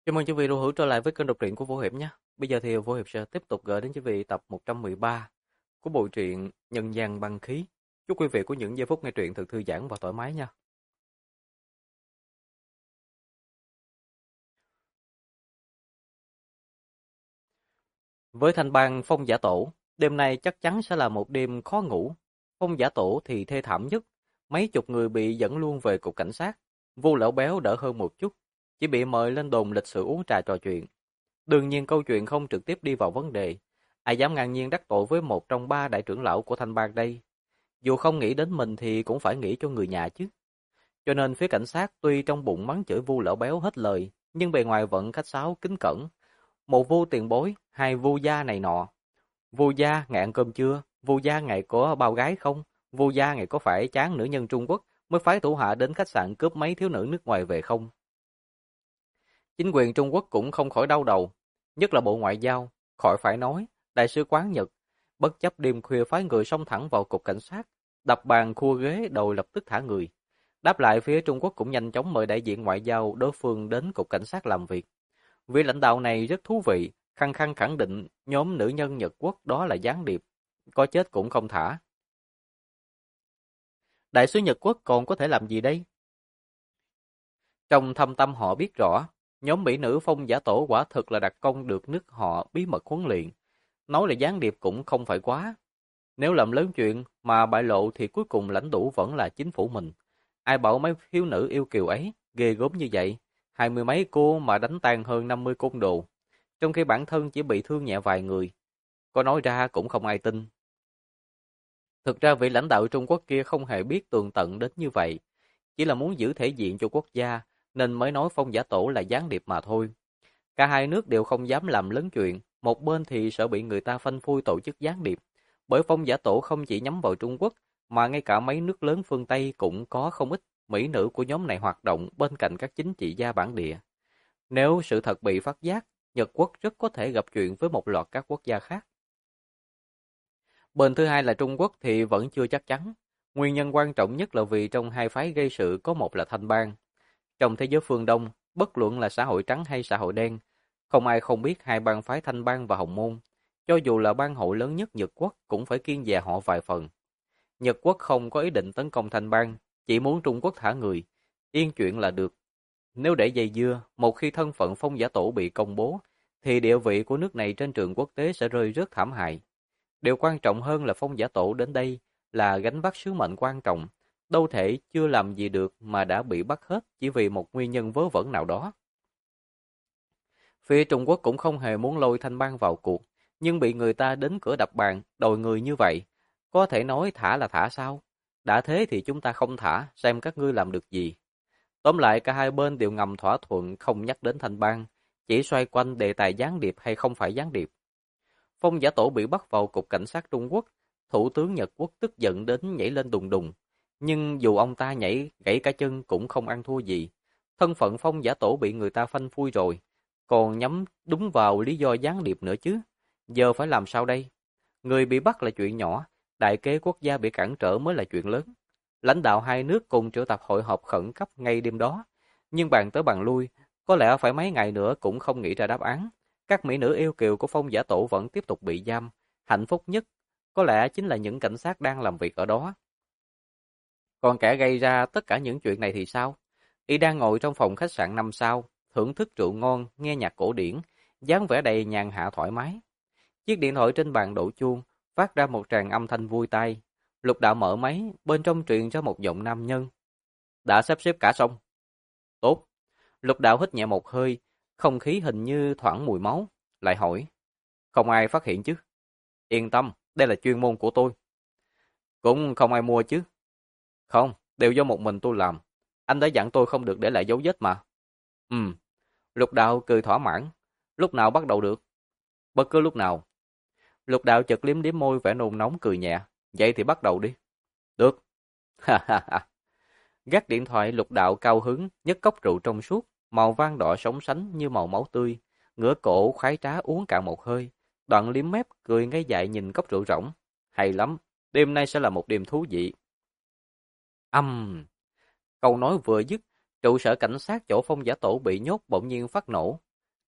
Chào mừng quý vị hữu trở lại với kênh đọc truyện của Vũ Hiệp nhé. Bây giờ thì Vũ Hiệp sẽ tiếp tục gửi đến quý vị tập 113 của bộ truyện Nhân gian băng khí. Chúc quý vị có những giây phút nghe truyện thật thư giãn và thoải mái nha. Với thanh bang Phong Giả Tổ, đêm nay chắc chắn sẽ là một đêm khó ngủ. Phong Giả Tổ thì thê thảm nhất, mấy chục người bị dẫn luôn về cục cảnh sát. Vu Lão Béo đỡ hơn một chút, chỉ bị mời lên đồn lịch sự uống trà trò chuyện. Đương nhiên câu chuyện không trực tiếp đi vào vấn đề. Ai dám ngang nhiên đắc tội với một trong ba đại trưởng lão của thanh bang đây? Dù không nghĩ đến mình thì cũng phải nghĩ cho người nhà chứ. Cho nên phía cảnh sát tuy trong bụng mắng chửi Vu Lão Béo hết lời, nhưng bề ngoài vẫn khách sáo kính cẩn. Một Vu tiền bối, hai Vu gia này nọ. Vu gia ngày ăn cơm chưa? Vu gia ngày có bao gái không? Vu gia ngày có phải chán nữ nhân Trung Quốc mới phái thủ hạ đến khách sạn cướp mấy thiếu nữ nước ngoài về không? Chính quyền Trung Quốc cũng không khỏi đau đầu, nhất là Bộ Ngoại giao, khỏi phải nói, Đại sứ quán Nhật, bất chấp đêm khuya phái người xông thẳng vào cục cảnh sát, đập bàn khua ghế đòi lập tức thả người. Đáp lại phía Trung Quốc cũng nhanh chóng mời đại diện ngoại giao đối phương đến cục cảnh sát làm việc. Vị lãnh đạo này rất thú vị, khăng khăng khẳng định nhóm nữ nhân Nhật Quốc đó là gián điệp, có chết cũng không thả. Đại sứ Nhật Quốc còn có thể làm gì đây? Trong thâm tâm họ biết rõ, nhóm mỹ nữ Phong Giả Tổ quả thực là đặc công được nước họ bí mật huấn luyện. Nói là gián điệp cũng không phải quá. Nếu làm lớn chuyện mà bại lộ thì cuối cùng lãnh đủ vẫn là chính phủ mình. Ai bảo mấy thiếu nữ yêu kiều ấy, ghê gớm như vậy. 20 mấy cô mà đánh tan hơn 50 côn đồ. Trong khi bản thân chỉ bị thương nhẹ vài người. Có nói ra cũng không ai tin. Thực ra vị lãnh đạo Trung Quốc kia không hề biết tường tận đến như vậy. Chỉ là muốn giữ thể diện cho quốc gia, nên mới nói Phong Giả Tổ là gián điệp mà thôi. Cả hai nước đều không dám làm lớn chuyện, một bên thì sợ bị người ta phanh phui tổ chức gián điệp. Bởi Phong Giả Tổ không chỉ nhắm vào Trung Quốc, mà ngay cả mấy nước lớn phương Tây cũng có không ít mỹ nữ của nhóm này hoạt động bên cạnh các chính trị gia bản địa. Nếu sự thật bị phát giác, Nhật Quốc rất có thể gặp chuyện với một loạt các quốc gia khác. Bên thứ hai là Trung Quốc thì vẫn chưa chắc chắn. Nguyên nhân quan trọng nhất là vì trong hai phái gây sự có một là Thanh bang. Trong thế giới phương Đông, bất luận là xã hội trắng hay xã hội đen, không ai không biết hai bang phái Thanh bang và Hồng môn. Cho dù là bang hội lớn nhất Nhật Quốc cũng phải kiêng dè họ vài phần. Nhật Quốc không có ý định tấn công Thanh bang, chỉ muốn Trung Quốc thả người, yên chuyện là được. Nếu để dây dưa, một khi thân phận Phong Giả Tổ bị công bố, thì địa vị của nước này trên trường quốc tế sẽ rơi rất thảm hại. Điều quan trọng hơn là Phong Giả Tổ đến đây là gánh vác sứ mệnh quan trọng, đâu thể chưa làm gì được mà đã bị bắt hết chỉ vì một nguyên nhân vớ vẩn nào đó. Phía Trung Quốc cũng không hề muốn lôi Thanh bang vào cuộc, nhưng bị người ta đến cửa đập bàn, đòi người như vậy. Có thể nói thả là thả sao? Đã thế thì chúng ta không thả, xem các ngươi làm được gì. Tóm lại cả hai bên đều ngầm thỏa thuận không nhắc đến Thanh bang, chỉ xoay quanh đề tài gián điệp hay không phải gián điệp. Phong Giả Tổ bị bắt vào cục cảnh sát Trung Quốc, Thủ tướng Nhật Quốc tức giận đến nhảy lên đùng đùng. Nhưng dù ông ta nhảy gãy cả chân cũng không ăn thua gì. Thân phận Phong Giả Tổ bị người ta phanh phui rồi, còn nhắm đúng vào lý do gián điệp nữa chứ. Giờ phải làm sao đây? Người bị bắt là chuyện nhỏ, đại kế quốc gia bị cản trở mới là chuyện lớn. Lãnh đạo hai nước cùng triệu tập hội họp khẩn cấp ngay đêm đó. Nhưng bàn tới bàn lui, có lẽ phải mấy ngày nữa cũng không nghĩ ra đáp án. Các mỹ nữ yêu kiều của Phong Giả Tổ vẫn tiếp tục bị giam. Hạnh phúc nhất có lẽ chính là những cảnh sát đang làm việc ở đó. Còn kẻ gây ra tất cả những chuyện này thì sao? Y đang ngồi trong phòng khách sạn 5 sao, thưởng thức rượu ngon, nghe nhạc cổ điển, dáng vẻ đầy nhàn hạ thoải mái. Chiếc điện thoại trên bàn đổ chuông, phát ra một tràng âm thanh vui tai. Lục Đạo mở máy, bên trong truyền ra một giọng nam nhân. Đã sắp xếp cả xong. Tốt. Lục Đạo hít nhẹ một hơi, không khí hình như thoảng mùi máu. Lại hỏi. Không ai phát hiện chứ? Yên tâm, đây là chuyên môn của tôi. Cũng không ai mua chứ? Không, đều do một mình tôi làm. Anh đã dặn tôi không được để lại dấu vết mà. Ừm. Lục Đạo cười thỏa mãn. Lúc nào bắt đầu được? Bất cứ lúc nào. Lục Đạo chợt liếm liếm môi vẻ nôn nóng cười nhẹ. Vậy thì bắt đầu đi. Được. Ha ha ha. Gác điện thoại, Lục Đạo cao hứng nhấc cốc rượu trong suốt, màu vang đỏ sóng sánh như màu máu tươi, ngửa cổ khoái trá uống cạn một hơi, đoạn liếm mép cười ngây dại nhìn cốc rượu rỗng. Hay lắm, đêm nay sẽ là một đêm thú vị. Câu nói vừa dứt, trụ sở cảnh sát chỗ Phong Giả Tổ bị nhốt bỗng nhiên phát nổ.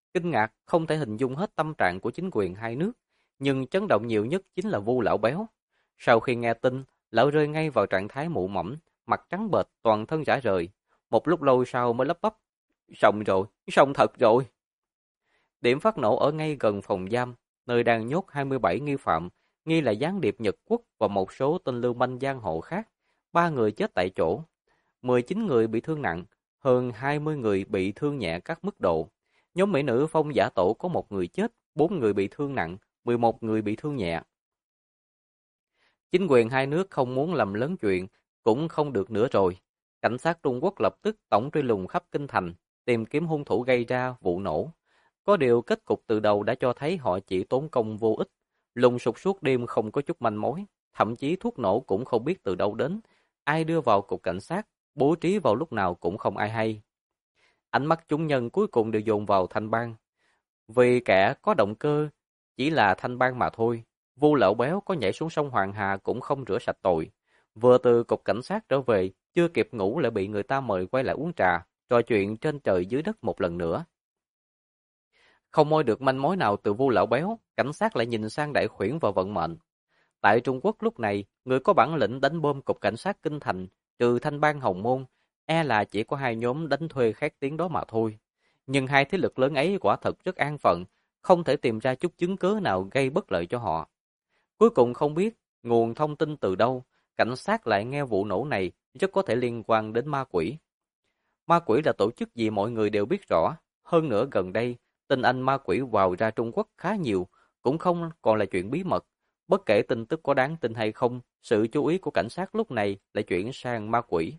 Kinh ngạc không thể hình dung hết tâm trạng của chính quyền hai nước, nhưng chấn động nhiều nhất chính là Vu lão béo. Sau khi nghe tin, lão rơi ngay vào trạng thái mụ mẫm, mặt trắng bệch, toàn thân rã rời. Một lúc lâu sau mới lắp bắp, xong rồi, xong thật rồi. Điểm phát nổ ở ngay gần phòng giam, nơi đang nhốt 27 nghi phạm, nghi là gián điệp Nhật Quốc và một số tên lưu manh giang hồ khác. 3 người chết tại chỗ, 19 người bị thương nặng, hơn 20 người bị thương nhẹ các mức độ. Nhóm mỹ nữ Phong giả tổ có 1 người chết, 4 người bị thương nặng, 11 người bị thương nhẹ. Chính quyền hai nước không muốn làm lớn chuyện, cũng không được nữa rồi. Cảnh sát Trung Quốc lập tức tổng truy lùng khắp kinh thành, tìm kiếm hung thủ gây ra vụ nổ. Có điều kết cục từ đầu đã cho thấy họ chỉ tốn công vô ích, lùng sục suốt đêm không có chút manh mối, thậm chí thuốc nổ cũng không biết từ đâu đến, ai đưa vào cục cảnh sát, bố trí vào lúc nào cũng không ai hay. Ánh mắt chúng nhân cuối cùng đều dồn vào Thanh Bang. Vì kẻ có động cơ chỉ là Thanh Bang mà thôi, Vu lão béo có nhảy xuống sông Hoàng Hà cũng không rửa sạch tội. Vừa từ cục cảnh sát trở về, chưa kịp ngủ lại bị người ta mời quay lại uống trà, trò chuyện trên trời dưới đất một lần nữa. Không moi được manh mối nào từ Vu lão béo, cảnh sát lại nhìn sang Đại Khuyển và vận mệnh. Tại Trung Quốc lúc này, người có bản lĩnh đánh bom cục cảnh sát kinh thành, trừ Thanh Bang Hồng Môn, e là chỉ có 2 nhóm đánh thuê khét tiếng đó mà thôi. Nhưng hai thế lực lớn ấy quả thật rất an phận, không thể tìm ra chút chứng cứ nào gây bất lợi cho họ. Cuối cùng không biết nguồn thông tin từ đâu, cảnh sát lại nghe vụ nổ này rất có thể liên quan đến ma quỷ. Ma quỷ là tổ chức gì mọi người đều biết rõ, hơn nữa gần đây, tin anh ma quỷ vào ra Trung Quốc khá nhiều, cũng không còn là chuyện bí mật. Bất kể tin tức có đáng tin hay không, sự chú ý của cảnh sát lúc này lại chuyển sang ma quỷ.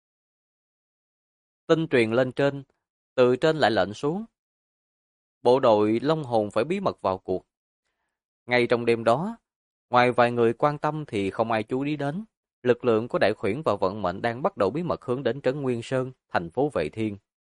Tin truyền lên trên, từ trên lại lệnh xuống. Bộ đội Long Hồn phải bí mật vào cuộc. Ngay trong đêm đó, ngoài vài người quan tâm thì không ai chú ý đến. Lực lượng của Đại Khuyển và vận mệnh đang bắt đầu bí mật hướng đến trấn Nguyên Sơn, thành phố Vệ Thiên.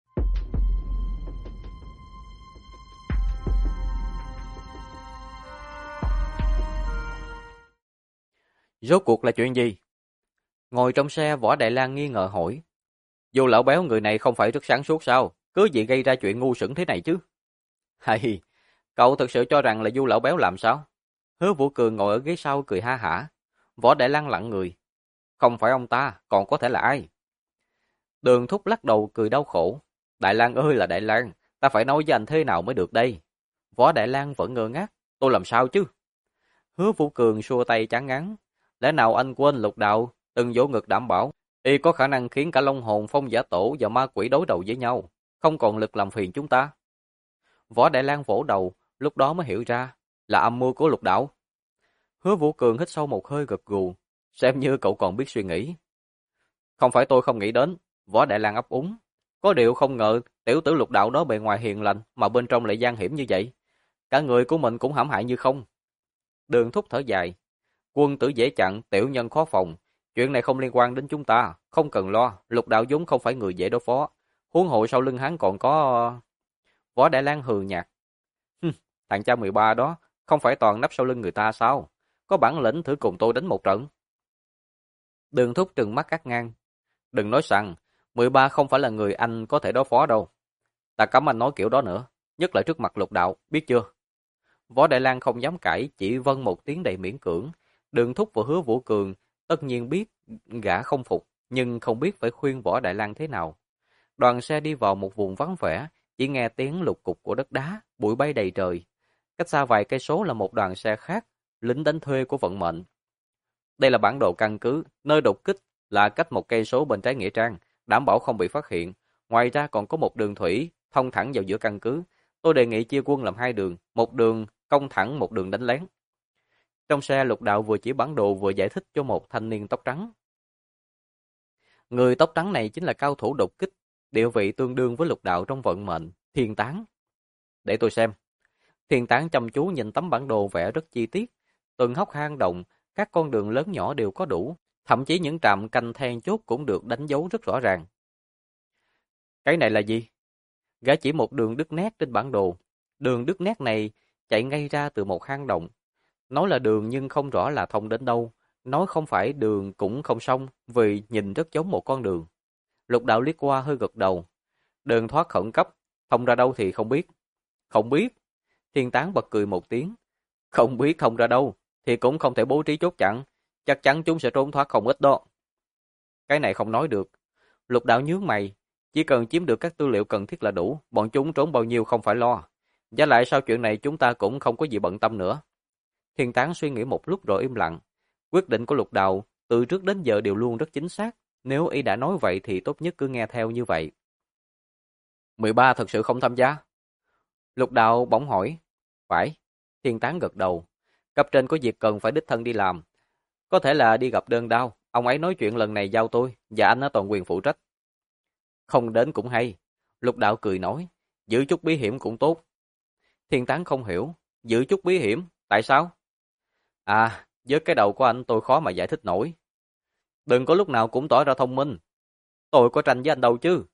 Rốt cuộc là chuyện gì? Ngồi trong xe, Võ Đại Lang nghi ngờ hỏi. Dù lão béo người này không phải rất sáng suốt sao? Cứ gì gây ra chuyện ngu xuẩn thế này chứ? Hay, cậu thực sự cho rằng là Du lão béo làm sao? Hứa Vũ Cường ngồi ở ghế sau cười ha hả. Võ Đại Lang lặng người. Không phải ông ta, còn có thể là ai? Đường Thúc lắc đầu cười đau khổ. Đại Lang ơi là Đại Lang, ta phải nói với anh thế nào mới được đây? Võ Đại Lang vẫn ngơ ngác. Tôi làm sao chứ? Hứa Vũ Cường xua tay chán ngán. Lẽ nào anh quên Lục Đạo từng vỗ ngực đảm bảo y có khả năng khiến cả Long Hồn, Phong Giả Tổ và ma quỷ đối đầu với nhau, không còn lực làm phiền chúng ta? Võ Đại Lang vỗ đầu, lúc đó mới hiểu ra là âm mưu của Lục Đạo. Hứa Vũ Cường hít sâu một hơi gật gù, xem như cậu còn biết suy nghĩ. Không phải tôi không nghĩ đến, Võ Đại Lang ấp úng. Có điều không ngờ tiểu tử Lục Đạo đó bề ngoài hiền lành mà bên trong lại gian hiểm như vậy. Cả người của mình cũng hãm hại như không. Đường Thúc thở dài. Quân tử dễ chặn, tiểu nhân khó phòng. Chuyện này không liên quan đến chúng ta, không cần lo. Lục Đạo vốn không phải người dễ đối phó. Huống hộ sau lưng hắn còn có... Võ Đại Lang hừ nhạt. Thằng cha 13 đó, không phải toàn nấp sau lưng người ta sao? Có bản lĩnh thử cùng tôi đánh một trận. Đường Thúc trừng mắt cắt ngang. Đừng nói rằng, 13 không phải là người anh có thể đối phó đâu. Ta cấm anh nói kiểu đó nữa, nhất là trước mặt Lục Đạo, biết chưa? Võ Đại Lang không dám cãi, chỉ vâng một tiếng đầy miễn cưỡng. Đường Thúc và Hứa Vũ Cường tất nhiên biết gã không phục, nhưng không biết phải khuyên Võ Đại Lang thế nào. Đoàn xe đi vào một vùng vắng vẻ, chỉ nghe tiếng lục cục của đất đá, bụi bay đầy trời. Cách xa vài cây số là một đoàn xe khác, lính đánh thuê của vận mệnh. Đây là bản đồ căn cứ, nơi đột kích là cách 1 cây số bên trái nghĩa trang, đảm bảo không bị phát hiện. Ngoài ra còn có một đường thủy thông thẳng vào giữa căn cứ. Tôi đề nghị chia quân làm 2 đường, một đường công thẳng, một đường đánh lén. Trong xe, Lục Đạo vừa chỉ bản đồ vừa giải thích cho một thanh niên tóc trắng. Người tóc trắng này chính là cao thủ đột kích, địa vị tương đương với Lục Đạo trong vận mệnh, Thiên Tán. Để tôi xem. Thiên Tán chăm chú nhìn tấm bản đồ vẽ rất chi tiết, từng hốc hang động, các con đường lớn nhỏ đều có đủ, thậm chí những trạm canh then chốt cũng được đánh dấu rất rõ ràng. Cái này là gì? Gã chỉ một đường đứt nét trên bản đồ. Đường đứt nét này chạy ngay ra từ một hang động. Nói là đường nhưng không rõ là thông đến đâu. Nói không phải đường cũng không xong, vì nhìn rất giống một con đường. Lục Đạo liếc qua hơi gật đầu. Đường thoát khẩn cấp, thông ra đâu thì không biết. Không biết. Thiên Tán bật cười một tiếng. Không biết không ra đâu, thì cũng không thể bố trí chốt chặn. Chắc chắn chúng sẽ trốn thoát không ít đó. Cái này không nói được. Lục Đạo nhướng mày. Chỉ cần chiếm được các tư liệu cần thiết là đủ, bọn chúng trốn bao nhiêu không phải lo. Và lại sau chuyện này chúng ta cũng không có gì bận tâm nữa. Thiên Tán suy nghĩ một lúc rồi im lặng. Quyết định của Lục Đạo từ trước đến giờ đều luôn rất chính xác. Nếu y đã nói vậy thì tốt nhất cứ nghe theo như vậy. 13 thật sự không tham gia? Lục Đạo bỗng hỏi. Phải. Thiên Tán gật đầu. Cấp trên có việc cần phải đích thân đi làm. Có thể là đi gặp Đơn Đao. Ông ấy nói chuyện lần này giao tôi, và anh ở toàn quyền phụ trách. Không đến cũng hay. Lục Đạo cười nói. Giữ chút bí hiểm cũng tốt. Thiên Tán không hiểu. Giữ chút bí hiểm? Tại sao? À, với cái đầu của anh tôi khó mà giải thích nổi. Đừng có lúc nào cũng tỏ ra thông minh. Tôi có tranh với anh đâu chứ.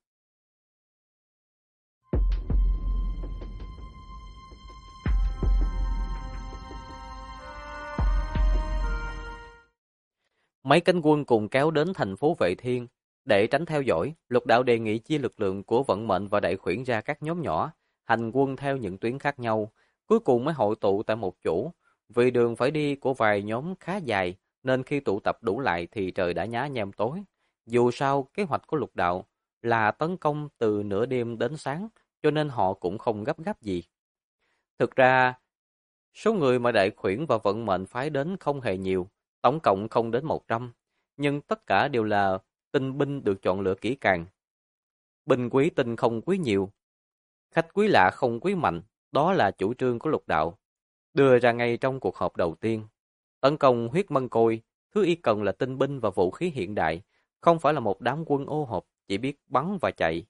Mấy cánh quân cùng kéo đến thành phố Vệ Thiên. Để tránh theo dõi, Lục Đạo đề nghị chia lực lượng của vận mệnh và đại khuyển ra các nhóm nhỏ, hành quân theo những tuyến khác nhau, cuối cùng mới hội tụ tại một chỗ. Vì đường phải đi của vài nhóm khá dài, nên khi tụ tập đủ lại thì trời đã nhá nhem tối. Dù sao, kế hoạch của Lục Đạo là tấn công từ nửa đêm đến sáng, cho nên họ cũng không gấp gáp gì. Thực ra, số người mà đại khuyển và vận mệnh phái đến không hề nhiều, tổng cộng không đến 100, nhưng tất cả đều là tinh binh được chọn lựa kỹ càng. Binh quý tinh không quý nhiều, khách quý lạ không quý mạnh, đó là chủ trương của Lục Đạo, đưa ra ngay trong cuộc họp đầu tiên. Tấn công huyết mân côi, thứ y cần là tinh binh và vũ khí hiện đại, không phải là một đám quân ô hợp chỉ biết bắn và chạy.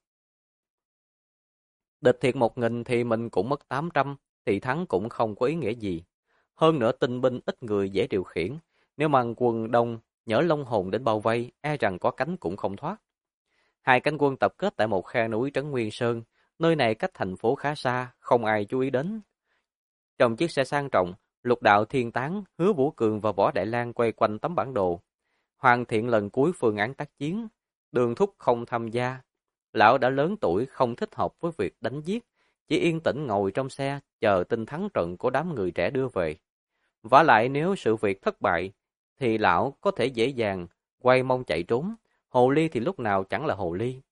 Địch thiệt 1.000 thì mình cũng mất 800, thì thắng cũng không có ý nghĩa gì. Hơn nữa tinh binh ít người dễ điều khiển, nếu mang quân đông, nhỡ Long Hồn đến bao vây, e rằng có cánh cũng không thoát. Hai cánh quân tập kết tại một khe núi trấn Nguyên Sơn, nơi này cách thành phố khá xa, không ai chú ý đến. Trong chiếc xe sang trọng, Lục Đạo, Thiên Tán, Hứa Vũ Cường và Võ Đại Lang quay quanh tấm bản đồ, hoàn thiện lần cuối phương án tác chiến. Đường Thúc không tham gia. Lão đã lớn tuổi, không thích hợp với việc đánh giết, chỉ yên tĩnh ngồi trong xe chờ tin thắng trận của đám người trẻ đưa về. Vả lại nếu sự việc thất bại, thì lão có thể dễ dàng quay mông chạy trốn. Hồ ly thì lúc nào chẳng là hồ ly.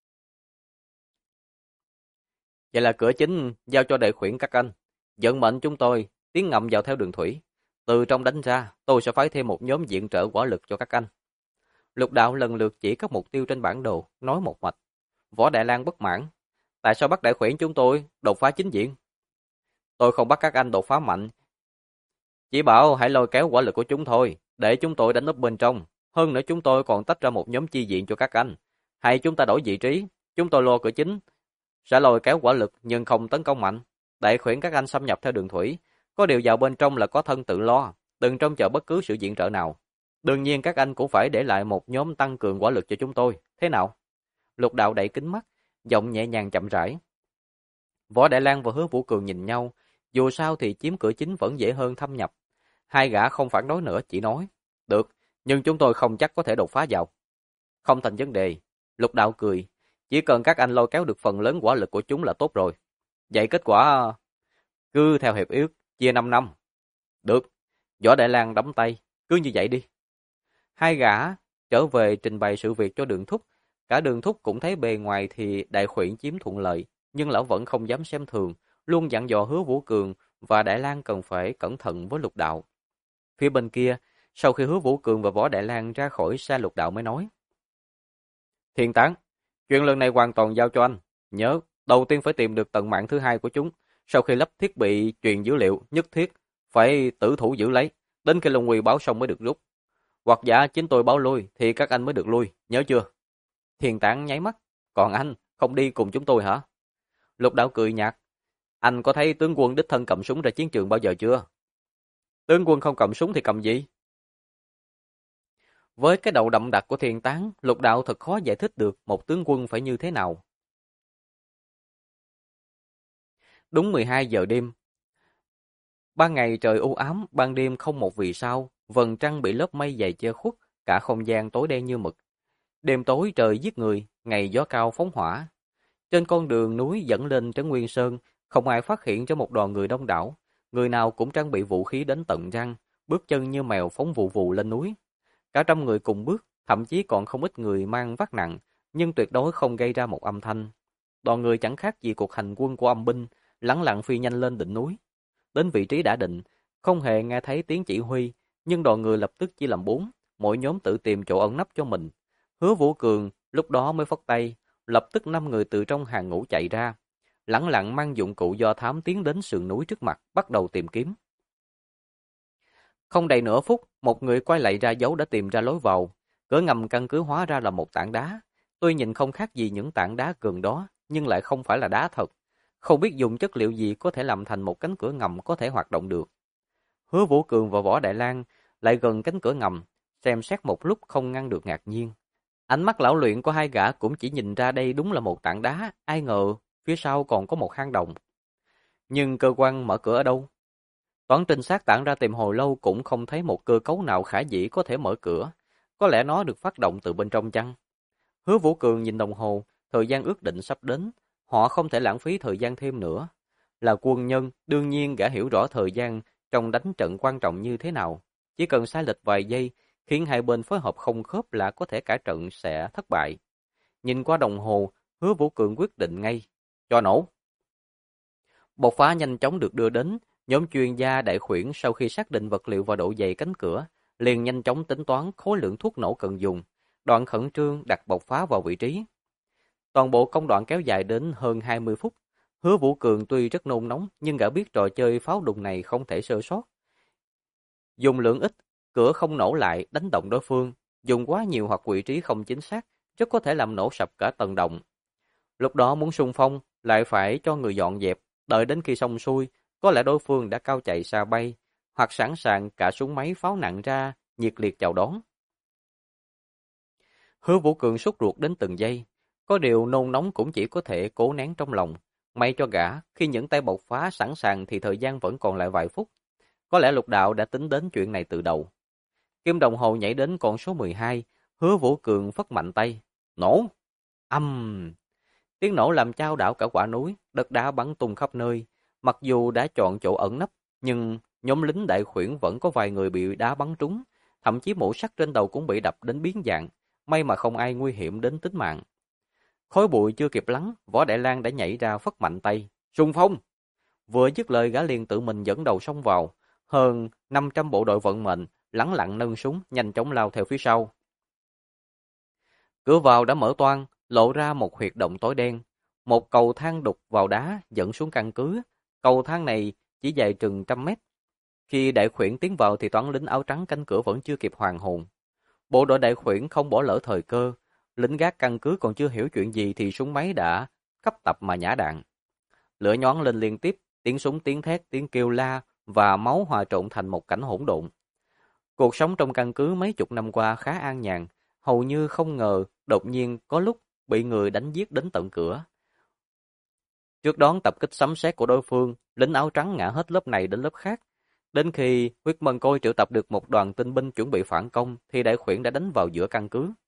Vậy là cửa chính giao cho đại khuyển các anh. Vận mệnh chúng tôi tiến ngầm vào theo đường thủy. Từ trong đánh ra, tôi sẽ phái thêm một nhóm viện trợ hỏa lực cho các anh. Lục Đạo lần lượt chỉ các mục tiêu trên bản đồ, nói một mạch. Võ Đại Lang bất mãn. Tại sao bắt đại khuyển chúng tôi đột phá chính diện? Tôi không bắt các anh đột phá mạnh. Chỉ bảo hãy lôi kéo hỏa lực của chúng thôi, để chúng tôi đánh núp bên trong. Hơn nữa chúng tôi còn tách ra một nhóm chi viện cho các anh. Hay chúng ta đổi vị trí, chúng tôi lo cửa chính, sẽ lôi kéo hỏa lực nhưng không tấn công mạnh. Đại khuyển các anh xâm nhập theo đường thủy, có điều vào bên trong là có thân tự lo, đừng trông chờ bất cứ sự viện trợ nào. Đương nhiên các anh cũng phải để lại một nhóm tăng cường hỏa lực cho chúng tôi, thế nào? Lục Đạo đậy kính mắt, giọng nhẹ nhàng chậm rãi. Võ Đại Lang và Hứa Vũ Cường nhìn nhau, dù sao thì chiếm cửa chính vẫn dễ hơn thâm nhập. Hai gã không phản đối nữa, chỉ nói, được, nhưng chúng tôi không chắc có thể đột phá vào. Không thành vấn đề. Lục Đạo cười, chỉ cần các anh lôi kéo được phần lớn hỏa lực của chúng là tốt rồi. Vậy kết quả cứ theo hiệp ước, chia 5 năm. Được. Võ Đại Lang đấm tay, cứ như vậy đi. Hai gã trở về trình bày sự việc cho Đường Thúc. Cả Đường Thúc cũng thấy bề ngoài thì đại khuyển chiếm thuận lợi, nhưng lão vẫn không dám xem thường, luôn dặn dò Hứa Vũ Cường và Đại Lang cần phải cẩn thận với Lục Đạo. Phía bên kia, sau khi Hứa Vũ Cường và Võ Đại Lang ra khỏi xe, Lục Đạo mới nói: Thiên Tán, chuyện lần này hoàn toàn giao cho anh. Nhớ, đầu tiên phải tìm được tầng mạng thứ hai của chúng. Sau khi lắp thiết bị truyền dữ liệu, nhất thiết phải tử thủ giữ lấy, đến khi Long Uy báo xong mới được rút. Hoặc giả chính tôi báo lui thì các anh mới được lui, nhớ chưa? Thiên Tán nháy mắt, còn anh không đi cùng chúng tôi hả? Lục Đạo cười nhạt, anh có thấy tướng quân đích thân cầm súng ra chiến trường bao giờ chưa? Tướng quân không cầm súng thì cầm gì? Với cái đầu đậm đặc của Thiên Tán, Lục Đạo thật khó giải thích được một tướng quân phải như thế nào. Đúng 12 giờ đêm. Ban ngày trời u ám, ban đêm không một vì sao, vầng trăng bị lớp mây dày che khuất, cả không gian tối đen như mực. Đêm tối trời giết người, ngày gió cao phóng hỏa. Trên con đường núi dẫn lên trấn Nguyên Sơn, Không ai phát hiện cho một đoàn người đông đảo, người nào cũng trang bị vũ khí đến tận răng, bước chân như mèo phóng vù vù lên núi. Cả trăm người cùng bước, thậm chí còn không ít người mang vác nặng, nhưng tuyệt đối không gây ra một âm thanh. Đoàn người chẳng khác gì cuộc hành quân của âm binh, lẳng lặng phi nhanh lên đỉnh núi. Đến vị trí đã định, không hề nghe thấy tiếng chỉ huy, nhưng đoàn người lập tức chia làm bốn, mỗi nhóm tự tìm chỗ ẩn nấp cho mình. Hứa Vũ Cường lúc đó mới phất tay, lập tức 5 người từ trong hàng ngũ chạy ra, lẳng lặng mang dụng cụ do thám tiến đến sườn núi trước mặt, bắt đầu tìm kiếm. Không đầy nửa phút, một người quay lại ra dấu đã tìm ra lối vào. Cửa ngầm căn cứ hóa ra là một tảng đá. Tuy nhìn không khác gì những tảng đá gần đó, nhưng lại không phải là đá thật. Không biết dùng chất liệu gì có thể làm thành một cánh cửa ngầm có thể hoạt động được. Hứa Vũ Cường và Võ Đại Lang lại gần cánh cửa ngầm, xem xét một lúc không ngăn được ngạc nhiên. Ánh mắt lão luyện của hai gã cũng chỉ nhìn ra đây đúng là một tảng đá, ai ngờ phía sau còn có một hang động. Nhưng cơ quan mở cửa ở đâu? Toán trinh sát tản ra tìm hồi lâu cũng không thấy một cơ cấu nào khả dĩ có thể mở cửa. Có lẽ nó được phát động từ bên trong chăng? Hứa Vũ Cường nhìn đồng hồ, thời gian ước định sắp đến. Họ không thể lãng phí thời gian thêm nữa. Là quân nhân, đương nhiên gã hiểu rõ thời gian trong đánh trận quan trọng như thế nào. Chỉ cần sai lệch vài giây, khiến hai bên phối hợp không khớp là có thể cả trận sẽ thất bại. Nhìn qua đồng hồ, Hứa Vũ Cường quyết định ngay. Cho nổ. Bột phá nhanh chóng được đưa đến. Nhóm chuyên gia đại khuyển sau khi xác định vật liệu và độ dày cánh cửa, liền nhanh chóng tính toán khối lượng thuốc nổ cần dùng, đoạn khẩn trương đặt bộc phá vào vị trí. Toàn bộ công đoạn kéo dài đến hơn 20 phút. Hứa Vũ Cường tuy rất nôn nóng, nhưng gã biết trò chơi pháo đùng này không thể sơ sót. Dùng lượng ít, cửa không nổ lại, đánh động đối phương. Dùng quá nhiều hoặc vị trí không chính xác, rất có thể làm nổ sập cả tầng động. Lúc đó muốn xung phong, lại phải cho người dọn dẹp, đợi đến khi xong xuôi, có lẽ đối phương đã cao chạy xa bay, hoặc sẵn sàng cả súng máy pháo nặng ra, nhiệt liệt chào đón. Hứa Vũ Cường sốt ruột đến từng giây, có điều nôn nóng cũng chỉ có thể cố nén trong lòng. May cho gã, khi những tay bộc phá sẵn sàng thì thời gian vẫn còn lại vài phút. Có lẽ Lục Đạo đã tính đến chuyện này từ đầu. Kim đồng hồ nhảy đến con số 12, Hứa Vũ Cường phất mạnh tay. Nổ! Âm! Tiếng nổ làm chao đảo cả quả núi, đất đá bắn tung khắp nơi. Mặc dù đã chọn chỗ ẩn nấp, nhưng nhóm lính đại khuyển vẫn có vài người bị đá bắn trúng, thậm chí mũ sắt trên đầu cũng bị đập đến biến dạng, may mà không ai nguy hiểm đến tính mạng. Khói bụi chưa kịp lắng, Võ Đại Lang đã nhảy ra phất mạnh tay, xung phong. Vừa dứt lời gã liền tự mình dẫn đầu xông vào, hơn 500 bộ đội vận mệnh lẳng lặng nâng súng, nhanh chóng lao theo phía sau. Cửa vào đã mở toang, lộ ra một huyệt động tối đen, một cầu thang đục vào đá dẫn xuống căn cứ. Cầu thang này chỉ dài chừng 100 mét. Khi đại khuyển tiến vào thì toán lính áo trắng canh cửa vẫn chưa kịp hoàn hồn. Bộ đội đại khuyển không bỏ lỡ thời cơ, lính gác căn cứ còn chưa hiểu chuyện gì thì súng máy đã cấp tập mà nhả đạn. Lửa nhoáng lên liên tiếp, tiếng súng, tiếng thét, tiếng kêu la và máu hòa trộn thành một cảnh hỗn độn. Cuộc sống trong căn cứ mấy chục năm qua khá an nhàn, hầu như không ngờ đột nhiên có lúc bị người đánh giết đến tận cửa. Trước đón tập kích sấm sét của đối phương, lính áo trắng ngã hết lớp này đến lớp khác. Đến khi Huyết Mân Côi triệu tập được một đoàn tinh binh chuẩn bị phản công, thì đại khuyển đã đánh vào giữa căn cứ.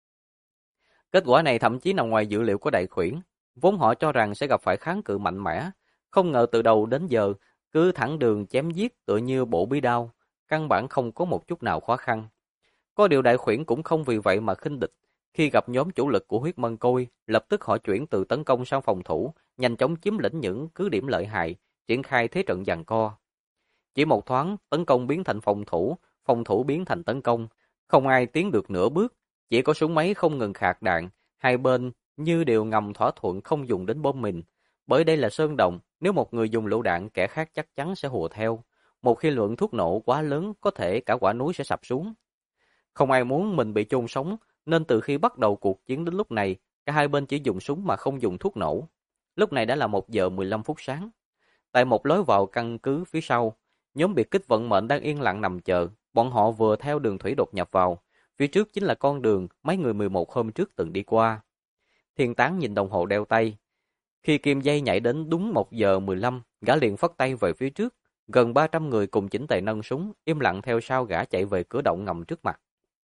Kết quả này thậm chí nằm ngoài dự liệu của đại khuyển. Vốn họ cho rằng sẽ gặp phải kháng cự mạnh mẽ, không ngờ từ đầu đến giờ cứ thẳng đường chém giết tựa như bổ bí đao, căn bản không có một chút nào khó khăn. Có điều đại khuyển cũng không vì vậy mà khinh địch. Khi gặp nhóm chủ lực của Huyết Mân Côi, lập tức họ chuyển từ tấn công sang phòng thủ, nhanh chóng chiếm lĩnh những cứ điểm lợi hại, triển khai thế trận giằng co. Chỉ một thoáng, tấn công biến thành phòng thủ biến thành tấn công, không ai tiến được nửa bước, chỉ có súng máy không ngừng khạc đạn, hai bên như đều ngầm thỏa thuận không dùng đến bom mìn. Bởi đây là sơn động, nếu một người dùng lựu đạn kẻ khác chắc chắn sẽ hùa theo. Một khi lượng thuốc nổ quá lớn có thể cả quả núi sẽ sập xuống. Không ai muốn mình bị chôn sống, nên từ khi bắt đầu cuộc chiến đến lúc này, cả hai bên chỉ dùng súng mà không dùng thuốc nổ. Lúc này đã là 1 giờ 15 phút sáng. Tại một lối vào căn cứ phía sau, nhóm biệt kích vận mệnh đang yên lặng nằm chờ. Bọn họ vừa theo đường thủy đột nhập vào. Phía trước chính là con đường mấy người 11 hôm trước từng đi qua. Thiên Tán nhìn đồng hồ đeo tay. Khi kim dây nhảy đến đúng 1 giờ 15, gã liền phất tay về phía trước. Gần 300 người cùng chỉnh tề nâng súng, im lặng theo sau gã chạy về cửa động ngầm trước mặt.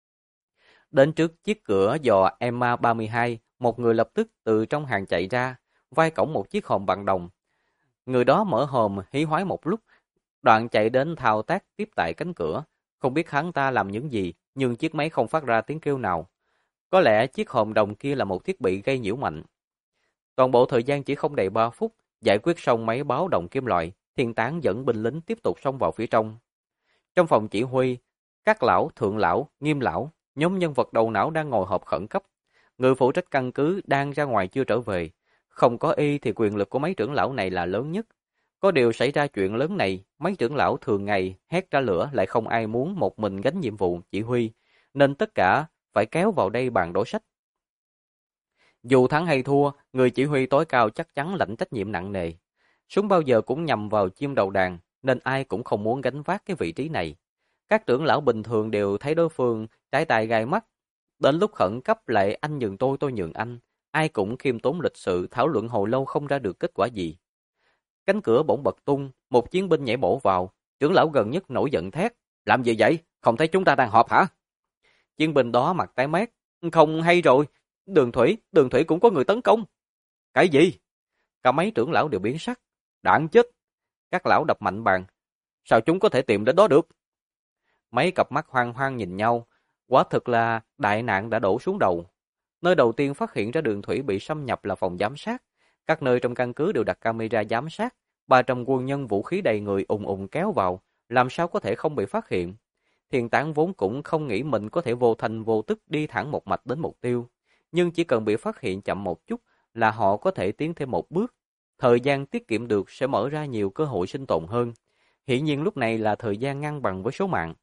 Đến trước chiếc cửa dò MA32, một người lập tức từ trong hàng chạy ra, vai cõng một chiếc hòm bằng đồng. Người đó mở hòm hí hoái một lúc, đoạn chạy đến thao tác tiếp tại cánh cửa. Không biết hắn ta làm những gì, nhưng chiếc máy không phát ra tiếng kêu nào. Có lẽ chiếc hòm đồng kia là một thiết bị gây nhiễu mạnh. Toàn bộ thời gian chỉ không đầy 3 phút, giải quyết xong máy báo động kim loại, Thiên Tán dẫn binh lính tiếp tục xông vào phía trong. Trong phòng chỉ huy, các lão, thượng lão, nghiêm lão, nhóm nhân vật đầu não đang ngồi họp khẩn cấp. Người phụ trách căn cứ đang ra ngoài chưa trở về. Không có y thì quyền lực của mấy trưởng lão này là lớn nhất. Có điều xảy ra chuyện lớn này, mấy trưởng lão thường ngày hét ra lửa lại không ai muốn một mình gánh nhiệm vụ chỉ huy, nên tất cả phải kéo vào đây bàn đổ sách. Dù thắng hay thua, người chỉ huy tối cao chắc chắn lãnh trách nhiệm nặng nề. Súng bao giờ cũng nhằm vào chim đầu đàn, nên ai cũng không muốn gánh vác cái vị trí này. Các trưởng lão bình thường đều thấy đối phương trái tài gai mắt. Đến lúc khẩn cấp lại anh nhường tôi nhường anh. Ai cũng khiêm tốn lịch sự, thảo luận hồi lâu không ra được kết quả gì. Cánh cửa bỗng bật tung, một chiến binh nhảy bổ vào. Trưởng lão gần nhất nổi giận thét. Làm gì vậy? Không thấy chúng ta đang họp hả? Chiến binh đó mặt tái mét. Không hay rồi. Đường thủy cũng có người tấn công. Cái gì? Cả mấy trưởng lão đều biến sắc. Đạn chết. Các lão đập mạnh bàn. Sao chúng có thể tìm đến đó được? Mấy cặp mắt hoang hoang nhìn nhau. Quả thực là đại nạn đã đổ xuống đầu. Nơi đầu tiên phát hiện ra đường thủy bị xâm nhập là phòng giám sát. Các nơi trong căn cứ đều đặt camera giám sát. 300 quân nhân vũ khí đầy người ùng ùng kéo vào. Làm sao có thể không bị phát hiện? Thiên Tán vốn cũng không nghĩ mình có thể vô thành vô tức đi thẳng một mạch đến mục tiêu. Nhưng chỉ cần bị phát hiện chậm một chút là họ có thể tiến thêm một bước. Thời gian tiết kiệm được sẽ mở ra nhiều cơ hội sinh tồn hơn. Hiển nhiên lúc này là thời gian ngang bằng với số mạng.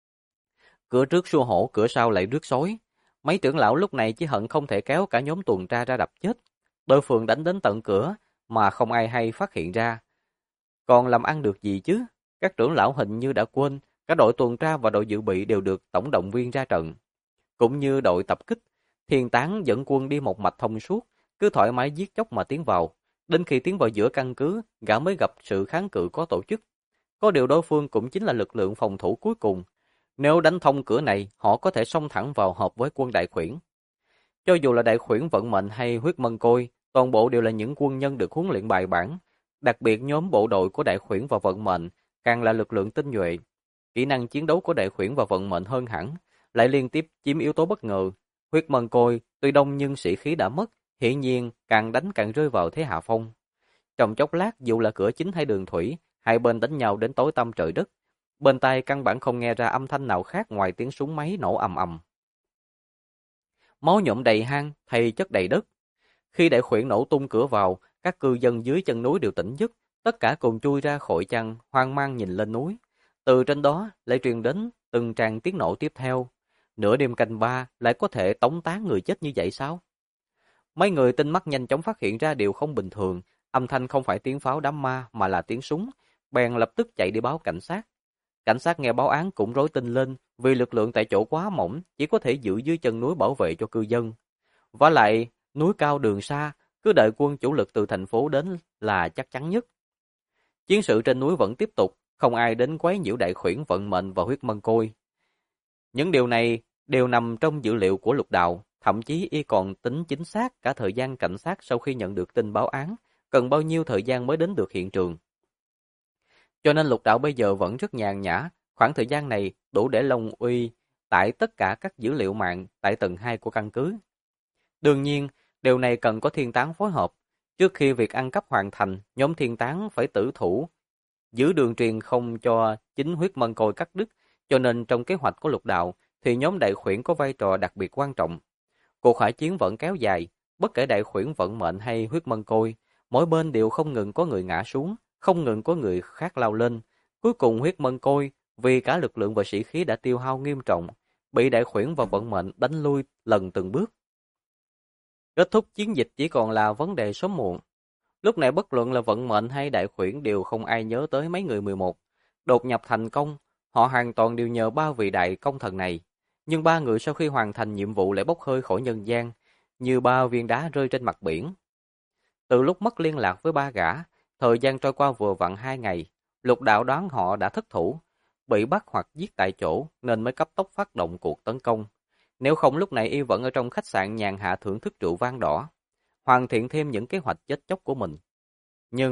Cửa trước xua hổ, cửa sau lại rước sói. Mấy trưởng lão lúc này chỉ hận không thể kéo cả nhóm tuần tra ra đập chết. Đối phương đánh đến tận cửa mà không ai hay phát hiện ra. Còn làm ăn được gì chứ? Các trưởng lão hình như đã quên, cả đội tuần tra và đội dự bị đều được tổng động viên ra trận. Cũng như đội tập kích, Thiên Tán dẫn quân đi một mạch thông suốt, cứ thoải mái giết chóc mà tiến vào. Đến khi tiến vào giữa căn cứ, gã mới gặp sự kháng cự có tổ chức. Có điều đối phương cũng chính là lực lượng phòng thủ cuối cùng. Nếu đánh thông cửa này, họ có thể xông thẳng vào hợp với quân đại khuyển. Cho dù là đại khuyển vận mệnh hay huyết mân côi, toàn bộ đều là những quân nhân được huấn luyện bài bản. Đặc biệt nhóm bộ đội của đại khuyển và vận mệnh càng là lực lượng tinh nhuệ. Kỹ năng chiến đấu của đại khuyển và vận mệnh hơn hẳn, lại liên tiếp chiếm yếu tố bất ngờ. Huyết mân côi tuy đông nhưng sĩ khí đã mất, hiển nhiên càng đánh càng rơi vào thế hạ phong. Trong chốc lát dù là cửa chính hay đường thủy, hai bên đánh nhau đến tối tăm trời đất. Bên tai căn bản không nghe ra âm thanh nào khác ngoài tiếng súng máy nổ ầm ầm. Máu nhuộm đầy hang, thây chất đầy đất. Khi đại khuyển nổ tung cửa vào, các cư dân dưới chân núi đều tỉnh giấc, tất cả cùng chui ra khỏi chăn, hoang mang nhìn lên núi. Từ trên đó lại truyền đến từng tràng tiếng nổ tiếp theo. Nửa đêm canh ba lại có thể tống tán người chết như vậy sao? Mấy người tinh mắt nhanh chóng phát hiện ra điều không bình thường, âm thanh không phải tiếng pháo đám ma mà là tiếng súng, bèn lập tức chạy đi báo cảnh sát. Cảnh sát nghe báo án cũng rối tinh lên, vì lực lượng tại chỗ quá mỏng, chỉ có thể giữ dưới chân núi bảo vệ cho cư dân. Vả lại, núi cao đường xa, cứ đợi quân chủ lực từ thành phố đến là chắc chắn nhất. Chiến sự trên núi vẫn tiếp tục, không ai đến quấy nhiễu đại khuyển vận mệnh và huyết mân côi. Những điều này đều nằm trong dữ liệu của Lục Đạo, thậm chí y còn tính chính xác cả thời gian cảnh sát sau khi nhận được tin báo án, cần bao nhiêu thời gian mới đến được hiện trường. Cho nên Lục Đạo bây giờ vẫn rất nhàn nhã, khoảng thời gian này đủ để Long Uy tải tất cả các dữ liệu mạng tại tầng 2 của căn cứ. Đương nhiên, điều này cần có Thiên Tán phối hợp. Trước khi việc ăn cắp hoàn thành, nhóm Thiên Tán phải tử thủ, giữ đường truyền không cho chính huyết mân côi cắt đứt, cho nên trong kế hoạch của Lục Đạo thì nhóm đại khuyển có vai trò đặc biệt quan trọng. Cuộc hải chiến vẫn kéo dài, bất kể đại khuyển vận mệnh hay huyết mân côi, mỗi bên đều không ngừng có người ngã xuống, không ngừng có người khác lao lên. Cuối cùng huyết mân côi, vì cả lực lượng và sĩ khí đã tiêu hao nghiêm trọng, bị đại khuyển và vận mệnh đánh lui lần từng bước. Kết thúc chiến dịch chỉ còn là vấn đề sớm muộn. Lúc này bất luận là vận mệnh hay đại khuyển đều không ai nhớ tới mấy người 11. Đột nhập thành công, họ hoàn toàn đều nhờ ba vị đại công thần này. Nhưng ba người sau khi hoàn thành nhiệm vụ lại bốc hơi khỏi nhân gian, như ba viên đá rơi trên mặt biển. Từ lúc mất liên lạc với ba gã, thời gian trôi qua vừa vặn 2 ngày, Lục Đạo đoán họ đã thất thủ, bị bắt hoặc giết tại chỗ nên mới cấp tốc phát động cuộc tấn công. Nếu không lúc này y vẫn ở trong khách sạn nhàn hạ thưởng thức rượu vang đỏ, hoàn thiện thêm những kế hoạch chết chóc của mình. Nhưng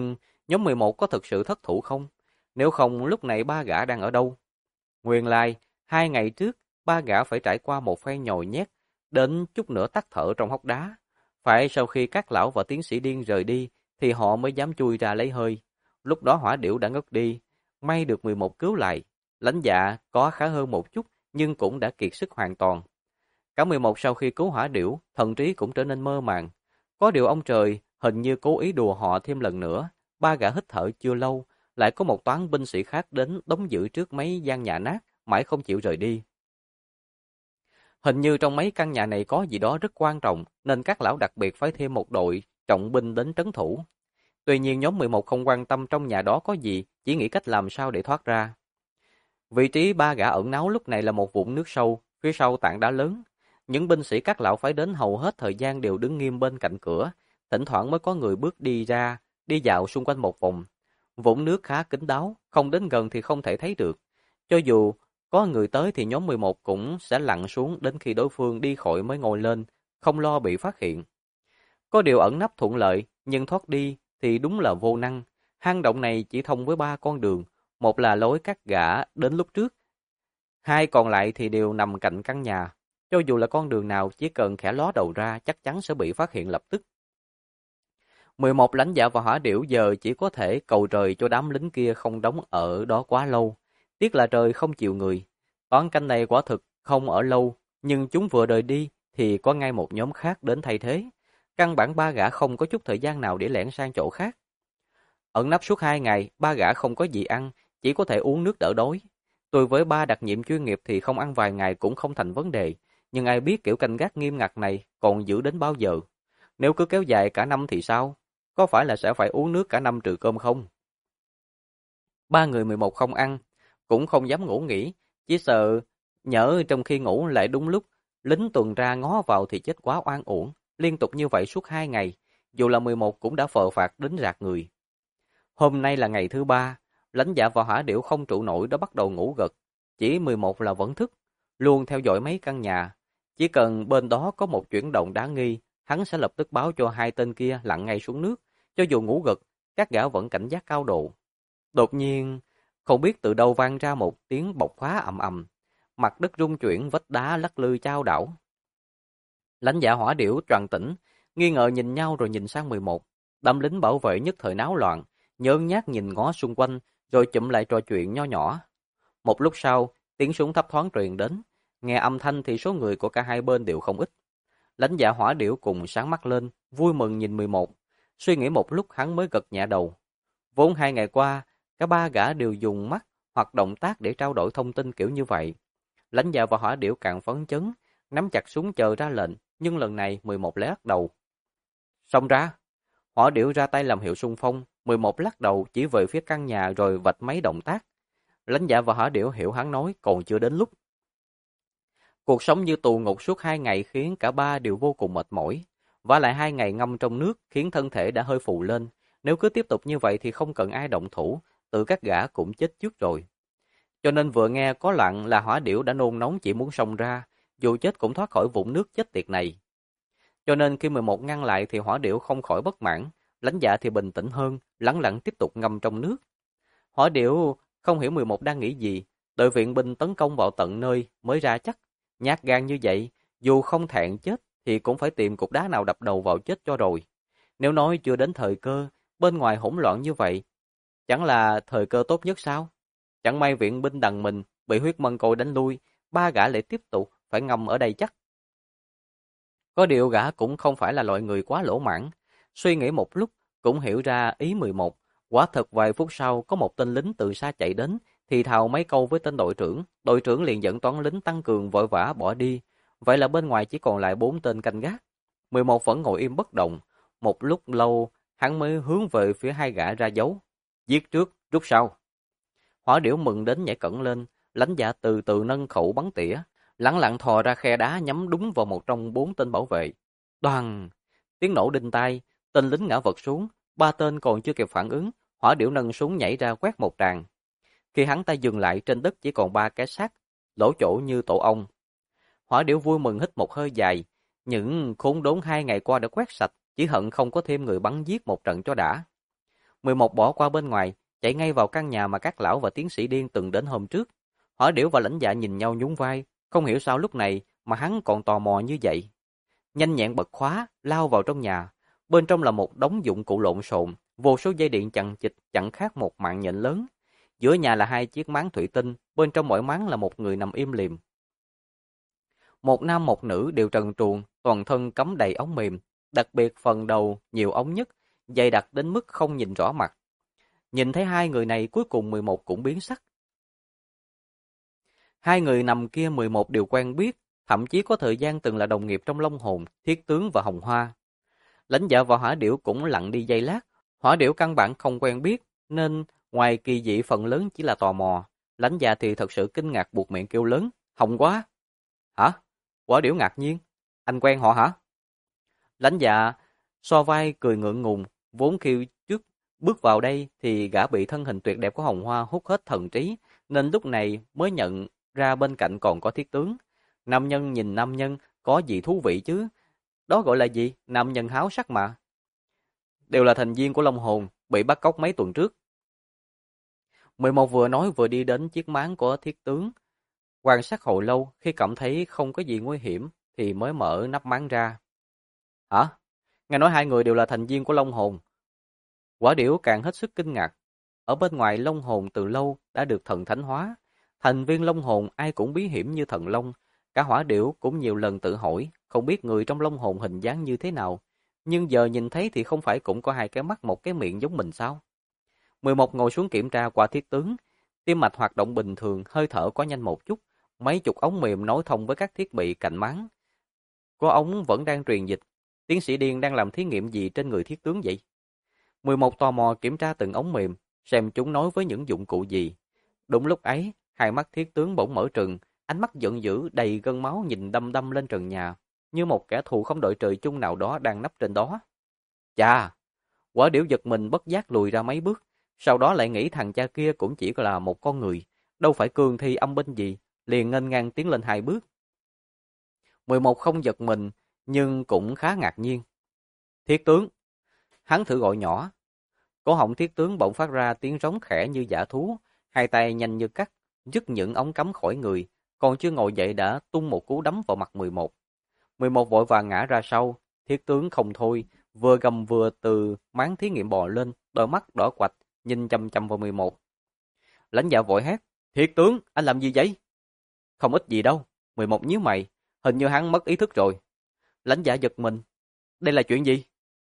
nhóm 11 có thực sự thất thủ không? Nếu không, lúc này ba gã đang ở đâu? Nguyên lai, 2 ngày trước, ba gã phải trải qua một phen nhồi nhét, đến chút nữa tắt thở trong hốc đá. Phải sau khi các lão và tiến sĩ điên rời đi, thì họ mới dám chui ra lấy hơi. Lúc đó hỏa điểu đã ngất đi, may được 11 cứu lại. Lãnh Dạ có khá hơn một chút, nhưng cũng đã kiệt sức hoàn toàn. Cả 11 sau khi cứu hỏa điểu, thần trí cũng trở nên mơ màng. Có điều ông trời hình như cố ý đùa họ thêm lần nữa. Ba gã hít thở chưa lâu, lại có một toán binh sĩ khác đến đóng giữ trước mấy gian nhà nát, mãi không chịu rời đi. Hình như trong mấy căn nhà này có gì đó rất quan trọng, nên các lão đặc biệt phái thêm một đội trọng binh đến trấn thủ. Tuy nhiên nhóm 11 không quan tâm trong nhà đó có gì, chỉ nghĩ cách làm sao để thoát ra. Vị trí ba gã ẩn náu lúc này là một vũng nước sâu, phía sau tảng đá lớn. Những binh sĩ các lão phái đến hầu hết thời gian đều đứng nghiêm bên cạnh cửa, thỉnh thoảng mới có người bước đi ra, đi dạo xung quanh một vòng. Vũng nước khá kín đáo, không đến gần thì không thể thấy được. Cho dù có người tới thì nhóm 11 cũng sẽ lặn xuống đến khi đối phương đi khỏi mới ngồi lên, không lo bị phát hiện. Có điều ẩn nấp thuận lợi, nhưng thoát đi thì đúng là vô năng. Hang động này chỉ thông với 3 con đường, một là lối các gã đến lúc trước, hai còn lại thì đều nằm cạnh căn nhà. Cho dù là con đường nào, chỉ cần khẽ ló đầu ra chắc chắn sẽ bị phát hiện lập tức. 11 lãnh đạo và hỏa điểu giờ chỉ có thể cầu trời cho đám lính kia không đóng ở đó quá lâu. Tiếc là trời không chịu người. Toán canh này quả thực không ở lâu, nhưng chúng vừa rời đi thì có ngay một nhóm khác đến thay thế. Căn bản ba gã không có chút thời gian nào để lẻn sang chỗ khác. Ẩn nấp suốt 2 ngày, ba gã không có gì ăn, chỉ có thể uống nước đỡ đói. Tôi với ba đặc nhiệm chuyên nghiệp thì không ăn vài ngày cũng không thành vấn đề, nhưng ai biết kiểu canh gác nghiêm ngặt này còn giữ đến bao giờ. Nếu cứ kéo dài cả năm thì sao? Có phải là sẽ phải uống nước cả năm trừ cơm không? Ba người 11 không ăn, cũng không dám ngủ nghỉ, chỉ sợ nhỡ trong khi ngủ lại đúng lúc lính tuần tra ngó vào thì chết quá oan uổng. Liên tục như vậy suốt 2 ngày, dù là 11 cũng đã phờ phạc đến rạc người. Hôm nay là ngày thứ 3, lãnh dạ và hỏa điểu không trụ nổi đã bắt đầu ngủ gật. Chỉ 11 là vẫn thức, luôn theo dõi mấy căn nhà. Chỉ cần bên đó có một chuyển động đáng nghi, hắn sẽ lập tức báo cho hai tên kia lặn ngay xuống nước. Cho dù ngủ gật, các gã vẫn cảnh giác cao độ. Đột nhiên, không biết từ đâu vang ra một tiếng bộc phá ầm ầm. Mặt đất rung chuyển, vách đá lắc lư chao đảo. Lãnh dạ hỏa điểu tròn tỉnh, nghi ngờ nhìn nhau rồi nhìn sang 11. Đám lính bảo vệ nhất thời náo loạn, nhớn nhác nhìn ngó xung quanh, rồi chụm lại trò chuyện nho nhỏ. Một lúc sau, tiếng súng thấp thoáng truyền đến. Nghe âm thanh thì số người của cả hai bên đều không ít. Lãnh dạ hỏa điểu cùng sáng mắt lên, vui mừng nhìn 11. Suy nghĩ một lúc hắn mới gật nhẹ đầu. Vốn 2 ngày qua, cả ba gã đều dùng mắt hoặc động tác để trao đổi thông tin kiểu như vậy. Lãnh dạ và hỏa điểu càng phấn chấn, nắm chặt súng chờ ra lệnh, nhưng lần này 11 lại lắc đầu. Xông ra! Hỏa điểu ra tay làm hiệu xung phong, 11 lắc đầu chỉ về phía căn nhà rồi vạch mấy động tác. Lãnh dạ và hỏa điểu hiểu hắn nói còn chưa đến lúc. Cuộc sống như tù ngục suốt 2 ngày khiến cả ba đều vô cùng mệt mỏi. Và lại 2 ngày ngâm trong nước khiến thân thể đã hơi phù lên. Nếu cứ tiếp tục như vậy thì không cần ai động thủ, tự các gã cũng chết trước rồi. Cho nên vừa nghe có lặng là hỏa điểu đã nôn nóng chỉ muốn xông ra, dù chết cũng thoát khỏi vũng nước chết tiệt này. Cho nên khi 11 ngăn lại thì hỏa điểu không khỏi bất mãn, lãnh dạ thì bình tĩnh hơn, lẳng lặng tiếp tục ngâm trong nước. Hỏa điểu không hiểu 11 đang nghĩ gì, đợi viện binh tấn công vào tận nơi mới ra chắc. Nhát gan như vậy, dù không thẹn chết thì cũng phải tìm cục đá nào đập đầu vào chết cho rồi. Nếu nói chưa đến thời cơ, bên ngoài hỗn loạn như vậy, chẳng là thời cơ tốt nhất sao? Chẳng may viện binh đằng mình bị huyết mân côi đánh lui, ba gã lại tiếp tục phải ngâm ở đây chắc. Có điều gã cũng không phải là loại người quá lỗ mãn. Suy nghĩ một lúc, cũng hiểu ra ý 11. Quả thật vài phút sau, có một tên lính từ xa chạy đến, thì thào mấy câu với tên đội trưởng. Đội trưởng liền dẫn toán lính tăng cường vội vã bỏ đi. Vậy là bên ngoài chỉ còn lại 4 tên canh gác. 11 vẫn ngồi im bất động. Một lúc lâu, hắn mới hướng về phía hai gã ra dấu. Giết trước, rút sau. Hỏa điểu mừng đến nhảy cẫng lên, lãnh dạ từ từ nâng khẩu bắn tỉa, lẳng lặng thò ra khe đá nhắm đúng vào một trong 4 tên bảo vệ. Đoàng! Tiếng nổ đinh tai, tên lính ngã vật xuống, 3 tên còn chưa kịp phản ứng, hỏa điểu nâng súng nhảy ra quét một tràng. Khi hắn ta dừng lại trên đất chỉ còn 3 cái xác, lỗ chỗ như tổ ong. Hỏa điểu vui mừng hít một hơi dài, những khốn đốn 2 ngày qua đã quét sạch, chỉ hận không có thêm người bắn giết một trận cho đã. 11 bỏ qua bên ngoài, chạy ngay vào căn nhà mà các lão và tiến sĩ điên từng đến hôm trước. Hỏa Điểu và Lãnh Dạ nhìn nhau nhún vai, không hiểu sao lúc này mà hắn còn tò mò như vậy. Nhanh nhẹn bật khóa, lao vào trong nhà. Bên trong là một đống dụng cụ lộn xộn, vô số dây điện chằng chịt chẳng khác một mạng nhện lớn. Giữa nhà là 2 chiếc máng thủy tinh, bên trong mỗi máng là một người nằm im lìm. Một nam một nữ đều trần truồng, toàn thân cắm đầy ống mềm, đặc biệt phần đầu nhiều ống nhất, dày đặc đến mức không nhìn rõ mặt. Nhìn thấy 2 người này cuối cùng 11 cũng biến sắc. 2 người nằm kia 11 đều quen biết, thậm chí có thời gian từng là đồng nghiệp trong Long Hồn, Thiết Tướng và Hồng Hoa. Lãnh Dạ và Hỏa Điểu cũng lặng đi giây lát. Hỏa Điểu căn bản không quen biết, nên ngoài kỳ dị phần lớn chỉ là tò mò. Lãnh Dạ thì thật sự kinh ngạc buột miệng kêu lớn, hồng quá. Hả? Hỏa Điểu ngạc nhiên, anh quen họ hả? Lãnh Dạ so vai cười ngượng ngùng, vốn khi trước bước vào đây thì gã bị thân hình tuyệt đẹp của Hồng Hoa hút hết thần trí, nên lúc này mới nhận ra bên cạnh còn có Thiết Tướng. Nam nhân nhìn nam nhân, có gì thú vị chứ? Đó gọi là gì? Nam nhân háo sắc mà. Đều là thành viên của Long Hồn, bị bắt cóc mấy tuần trước. 11 vừa nói vừa đi đến chiếc máng của Thiết Tướng. Quan sát hồi lâu, khi cảm thấy không có gì nguy hiểm, thì mới mở nắp máng ra. Hả? Nghe nói 2 người đều là thành viên của Long Hồn. Hỏa Điểu càng hết sức kinh ngạc. Ở bên ngoài Long Hồn từ lâu đã được thần thánh hóa. Thành viên Long Hồn ai cũng bí hiểm như thần Long. Cả Hỏa Điểu cũng nhiều lần tự hỏi, không biết người trong Long Hồn hình dáng như thế nào. Nhưng giờ nhìn thấy thì không phải cũng có 2 cái mắt một cái miệng giống mình sao? 11 ngồi xuống kiểm tra qua Thiết Tướng. Tim mạch hoạt động bình thường, hơi thở có nhanh một chút. Mấy chục ống mềm nối thông với các thiết bị cạnh máng. Có ống vẫn đang truyền dịch. Tiến sĩ điên đang làm thí nghiệm gì trên người Thiết Tướng vậy? 11 tò mò kiểm tra từng ống mềm, xem chúng nối với những dụng cụ gì. Đúng lúc ấy, 2 mắt Thiết Tướng bỗng mở trừng, ánh mắt giận dữ đầy gân máu nhìn đăm đăm lên trần nhà, như một kẻ thù không đội trời chung nào đó đang nấp trên đó. Chà! Quả Điểu giật mình bất giác lùi ra mấy bước, sau đó lại nghĩ thằng cha kia cũng chỉ là một con người, đâu phải cường thi âm binh gì, liền nghênh ngang tiến lên 2 bước. 11 không giật mình, nhưng cũng khá ngạc nhiên. Thiết Tướng! Hắn thử gọi nhỏ. Cổ họng Thiết Tướng bỗng phát ra tiếng rống khẽ như dã thú, 2 tay nhanh như cắt, dứt những ống cắm khỏi người, còn chưa ngồi dậy đã tung một cú đấm vào mặt 11. 11 vội vàng ngã ra sau, Thiết Tướng không thôi, vừa gầm vừa từ máng thí nghiệm bò lên, đôi mắt đỏ quạch, nhìn chăm chăm vào 11. Lãnh Dạ vội hét, Thiết Tướng, anh làm gì vậy? Không ít gì đâu, 11 nhíu mày, hình như hắn mất ý thức rồi. Lãnh Dạ giật mình, đây là chuyện gì?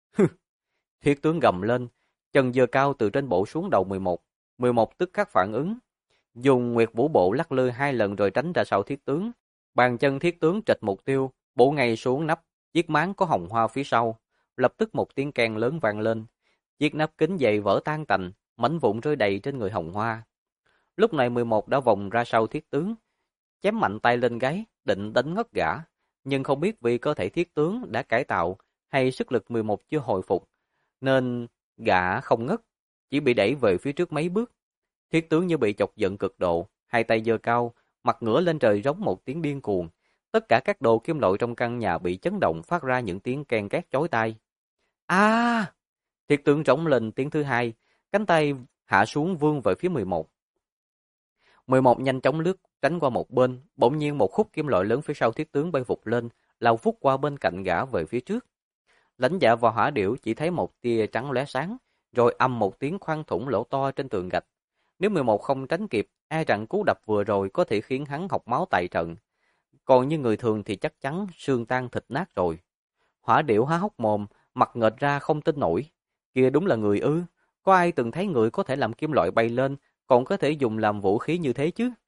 Thiết Tướng gầm lên, chân giơ cao từ trên bộ xuống đầu 11. 11 tức khắc phản ứng, dùng Nguyệt Vũ Bộ lắc lư 2 lần rồi tránh ra sau Thiết Tướng. Bàn chân Thiết Tướng trịch mục tiêu, bổ ngay xuống nắp chiếc máng có hồng hoa phía sau. Lập tức một tiếng keng lớn vang lên. Chiếc nắp kính dày vỡ tan tành, mảnh vụn rơi đầy trên người hồng hoa. Lúc này 11 đã vòng ra sau Thiết Tướng, chém mạnh tay lên gáy, định đánh ngất gã. Nhưng không biết vì cơ thể Thiết Tướng đã cải tạo hay sức lực 11 chưa hồi phục, nên gã không ngất, chỉ bị đẩy về phía trước mấy bước. Thiết Tướng như bị chọc giận cực độ, 2 tay giơ cao, mặt ngửa lên trời rống một tiếng điên cuồng. Tất cả các đồ kim loại trong căn nhà bị chấn động phát ra những tiếng ken két chói tai. A! Thiết Tướng rống lên tiếng thứ 2, cánh tay hạ xuống vươn về phía 11. 11 nhanh chóng lướt tránh qua một bên, bỗng nhiên một khúc kim loại lớn phía sau Thiết Tướng bay vụt lên, lao vút qua bên cạnh gã về phía trước. Lãnh Dạ và Hỏa Điểu chỉ thấy một tia trắng lóe sáng, rồi ầm một tiếng khoan thủng lỗ to trên tường gạch. Nếu 11 không tránh kịp, e rằng cú đập vừa rồi có thể khiến hắn học máu tại trận. Còn như người thường thì chắc chắn xương tan thịt nát rồi. Hỏa Điểu há hốc mồm, mặt nghệch ra không tin nổi. Kia đúng là người ư? Có ai từng thấy người có thể làm kim loại bay lên, còn có thể dùng làm vũ khí như thế chứ?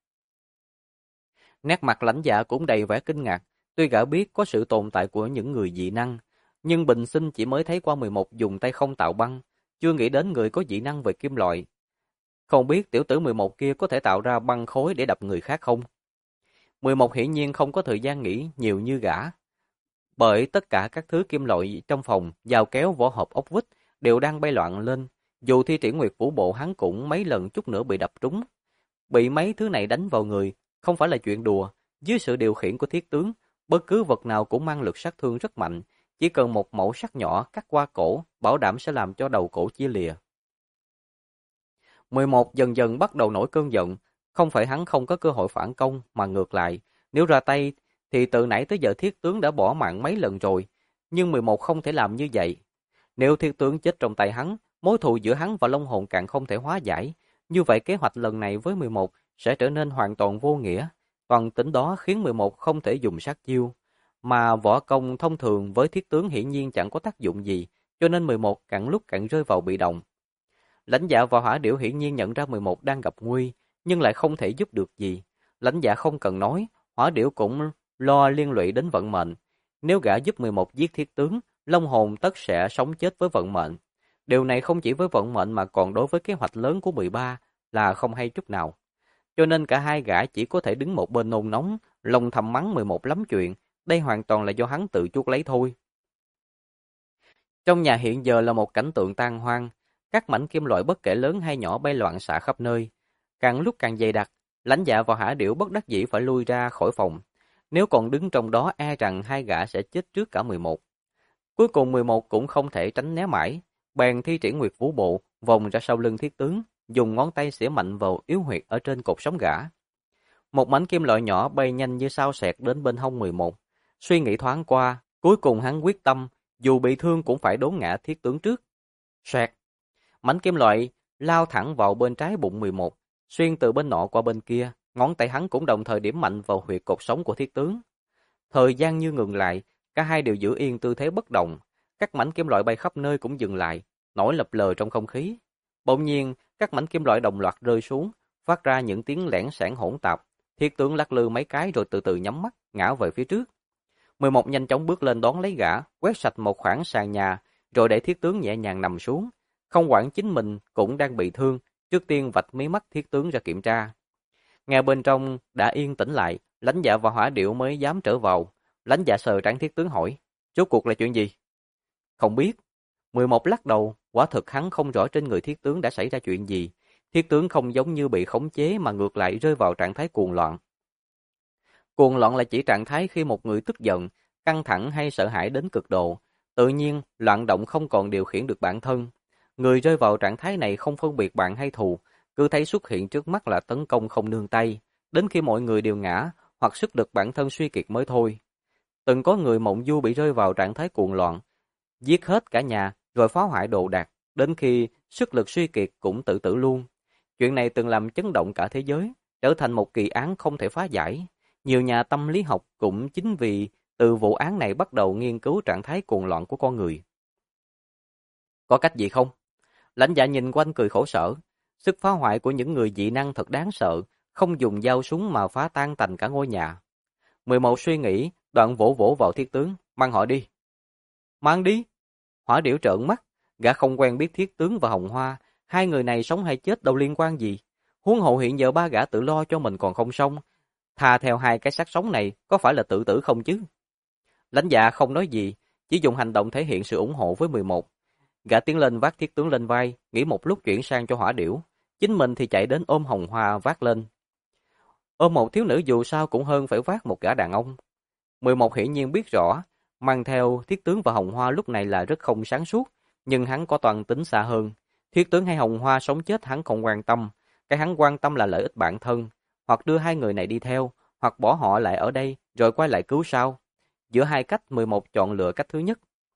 Nét mặt Lãnh Dạ cũng đầy vẻ kinh ngạc, tuy gã biết có sự tồn tại của những người dị năng, nhưng bình sinh chỉ mới thấy qua 11 dùng tay không tạo băng, chưa nghĩ đến người có dị năng về kim loại. Không biết tiểu tử 11 kia có thể tạo ra băng khối để đập người khác không? 11 hiển nhiên không có thời gian nghĩ nhiều như gã. Bởi tất cả các thứ kim loại trong phòng, dao kéo, vỏ hộp, ốc vít đều đang bay loạn lên. Dù thi triển Nguyệt Vũ Bộ hắn cũng mấy lần chút nữa bị đập trúng. Bị mấy thứ này đánh vào người, không phải là chuyện đùa. Dưới sự điều khiển của Thiết Tướng, bất cứ vật nào cũng mang lực sát thương rất mạnh. Chỉ cần một mẩu sắt nhỏ cắt qua cổ, bảo đảm sẽ làm cho đầu cổ chia lìa. 11 dần dần bắt đầu nổi cơn giận, không phải hắn không có cơ hội phản công mà ngược lại, nếu ra tay thì từ nãy tới giờ thiết tướng đã bỏ mạng mấy lần rồi, nhưng 11 không thể làm như vậy. Nếu thiết tướng chết trong tay hắn, mối thù giữa hắn và Long Hồn càng không thể hóa giải, như vậy kế hoạch lần này với 11 sẽ trở nên hoàn toàn vô nghĩa. Toàn tính đó khiến 11 không thể dùng sát chiêu, mà võ công thông thường với thiết tướng hiển nhiên chẳng có tác dụng gì, cho nên 11 càng lúc càng rơi vào bị động. Lãnh Dạ và Hỏa Điểu hiển nhiên nhận ra 11 đang gặp nguy, nhưng lại không thể giúp được gì. Lãnh Dạ không cần nói, Hỏa Điểu cũng lo liên lụy đến vận mệnh. Nếu gã giúp 11 giết thiết tướng, Long Hồn tất sẽ sống chết với vận mệnh. Điều này không chỉ với vận mệnh mà còn đối với kế hoạch lớn của 13 là không hay chút nào. Cho nên cả hai gã chỉ có thể đứng một bên nôn nóng, lòng thầm mắng 11 lắm chuyện, đây hoàn toàn là do hắn tự chuốc lấy thôi. Trong nhà hiện giờ là một cảnh tượng tan hoang, các mảnh kim loại bất kể lớn hay nhỏ bay loạn xạ khắp nơi. Càng lúc càng dày đặc, Lãnh Dạ và Hỏa Điểu bất đắc dĩ phải lui ra khỏi phòng. Nếu còn đứng trong đó e rằng hai gã sẽ chết trước cả 11. Cuối cùng 11 cũng không thể tránh né mãi, bèn thi triển Nguyệt Vũ Bộ, vòng ra sau lưng thiết tướng, dùng ngón tay xỉa mạnh vào yếu huyệt ở trên cột sống gã. Một mảnh kim loại nhỏ bay nhanh như sao xẹt đến bên hông 11. Suy nghĩ thoáng qua, cuối cùng hắn quyết tâm, dù bị thương cũng phải đốn ngã thiết tướng trước. Xoẹt! Mảnh kim loại lao thẳng vào bên trái bụng 11, xuyên từ bên nọ qua bên kia, ngón tay hắn cũng đồng thời điểm mạnh vào huyệt cột sống của thiết tướng. Thời gian như ngừng lại, cả hai đều giữ yên tư thế bất động, các mảnh kim loại bay khắp nơi cũng dừng lại, nổi lập lờ trong không khí. Bỗng nhiên, các mảnh kim loại đồng loạt rơi xuống, phát ra những tiếng lẻn xẻn hỗn tạp, thiết tướng lắc lư mấy cái rồi từ từ nhắm mắt, ngã về phía trước. 11 nhanh chóng bước lên đón lấy gã, quét sạch một khoảng sàn nhà, rồi để thiết tướng nhẹ nhàng nằm xuống. Không quản chính mình cũng đang bị thương, trước tiên vạch mí mắt thiết tướng ra kiểm tra. Nghe bên trong đã yên tĩnh lại, Lãnh Dạ và Hỏa Điểu mới dám trở vào. Lãnh Dạ sờ trán thiết tướng hỏi, rốt cuộc là chuyện gì? Không biết. 11 lắc đầu, quả thực hắn không rõ trên người thiết tướng đã xảy ra chuyện gì. Thiết tướng không giống như bị khống chế mà ngược lại rơi vào trạng thái cuồng loạn. Cuồng loạn là chỉ trạng thái khi một người tức giận, căng thẳng hay sợ hãi đến cực độ. Tự nhiên, loạn động không còn điều khiển được bản thân. Người rơi vào trạng thái này không phân biệt bạn hay thù, cứ thấy xuất hiện trước mắt là tấn công không nương tay, đến khi mọi người đều ngã hoặc sức lực bản thân suy kiệt mới thôi. Từng có người mộng du bị rơi vào trạng thái cuồng loạn, giết hết cả nhà rồi phá hoại đồ đạc, đến khi sức lực suy kiệt cũng tự tử luôn. Chuyện này từng làm chấn động cả thế giới, trở thành một kỳ án không thể phá giải. Nhiều nhà tâm lý học cũng chính vì từ vụ án này bắt đầu nghiên cứu trạng thái cuồng loạn của con người. Có cách gì không? Lãnh Dạ nhìn quanh cười khổ sở. Sức phá hoại của những người dị năng thật đáng sợ, không dùng dao súng mà phá tan tành cả ngôi nhà. 11 suy nghĩ, đoạn vỗ vỗ vào thiết tướng, mang họ đi. Mang đi? Hỏa Điểu trợn mắt, gã không quen biết thiết tướng và Hồng Hoa, hai người này sống hay chết đâu liên quan gì. Huống hộ hiện giờ ba gã tự lo cho mình còn không xong, thà theo hai cái xác sống này có phải là tự tử không chứ? Lãnh Dạ không nói gì, chỉ dùng hành động thể hiện sự ủng hộ với 11. Gã tiến lên vác thiết tướng lên vai, nghĩ một lúc chuyển sang cho Hỏa Điểu. Chính mình thì chạy đến ôm Hồng Hoa vác lên. Ôm một thiếu nữ dù sao cũng hơn phải vác một gã đàn ông. 11 hiển nhiên biết rõ, mang theo thiết tướng và Hồng Hoa lúc này là rất không sáng suốt, nhưng hắn có toàn tính xa hơn. Thiết tướng hay Hồng Hoa sống chết hắn không quan tâm, cái hắn quan tâm là lợi ích bản thân, hoặc đưa hai người này đi theo, hoặc bỏ họ lại ở đây rồi quay lại cứu sau. Giữa hai cách 11 chọn lựa cách thứ nhất.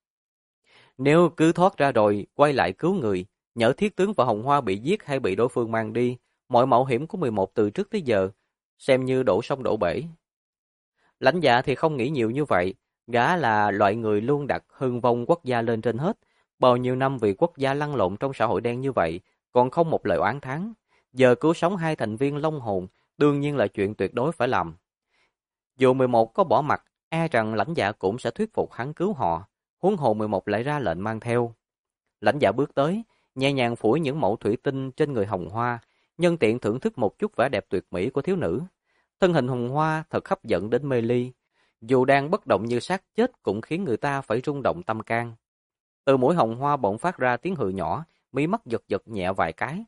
Nếu cứ thoát ra rồi quay lại cứu người, nhỡ thiết tướng và Hồng Hoa bị giết hay bị đối phương mang đi, mọi mạo hiểm của 11 từ trước tới giờ xem như đổ sông đổ bể. Lãnh Dạ thì không nghĩ nhiều như vậy, gã là loại người luôn đặt hưng vong quốc gia lên trên hết. Bao nhiêu năm vì quốc gia lăn lộn trong xã hội đen như vậy, còn không một lời oán thán. Giờ cứu sống hai thành viên Long Hồn, đương nhiên là chuyện tuyệt đối phải làm. Dù 11 có bỏ mặt, e rằng Lãnh Dạ cũng sẽ thuyết phục hắn cứu họ. Huống hồ 11 lại ra lệnh mang theo. Lãnh Dạ bước tới, nhẹ nhàng phủi những mẫu thủy tinh trên người Hồng Hoa, nhân tiện thưởng thức một chút vẻ đẹp tuyệt mỹ của thiếu nữ. Thân hình Hồng Hoa thật hấp dẫn đến mê ly, dù đang bất động như xác chết cũng khiến người ta phải rung động tâm can. Từ mũi Hồng Hoa bỗng phát ra tiếng hừ nhỏ, mí mắt giật giật nhẹ vài cái.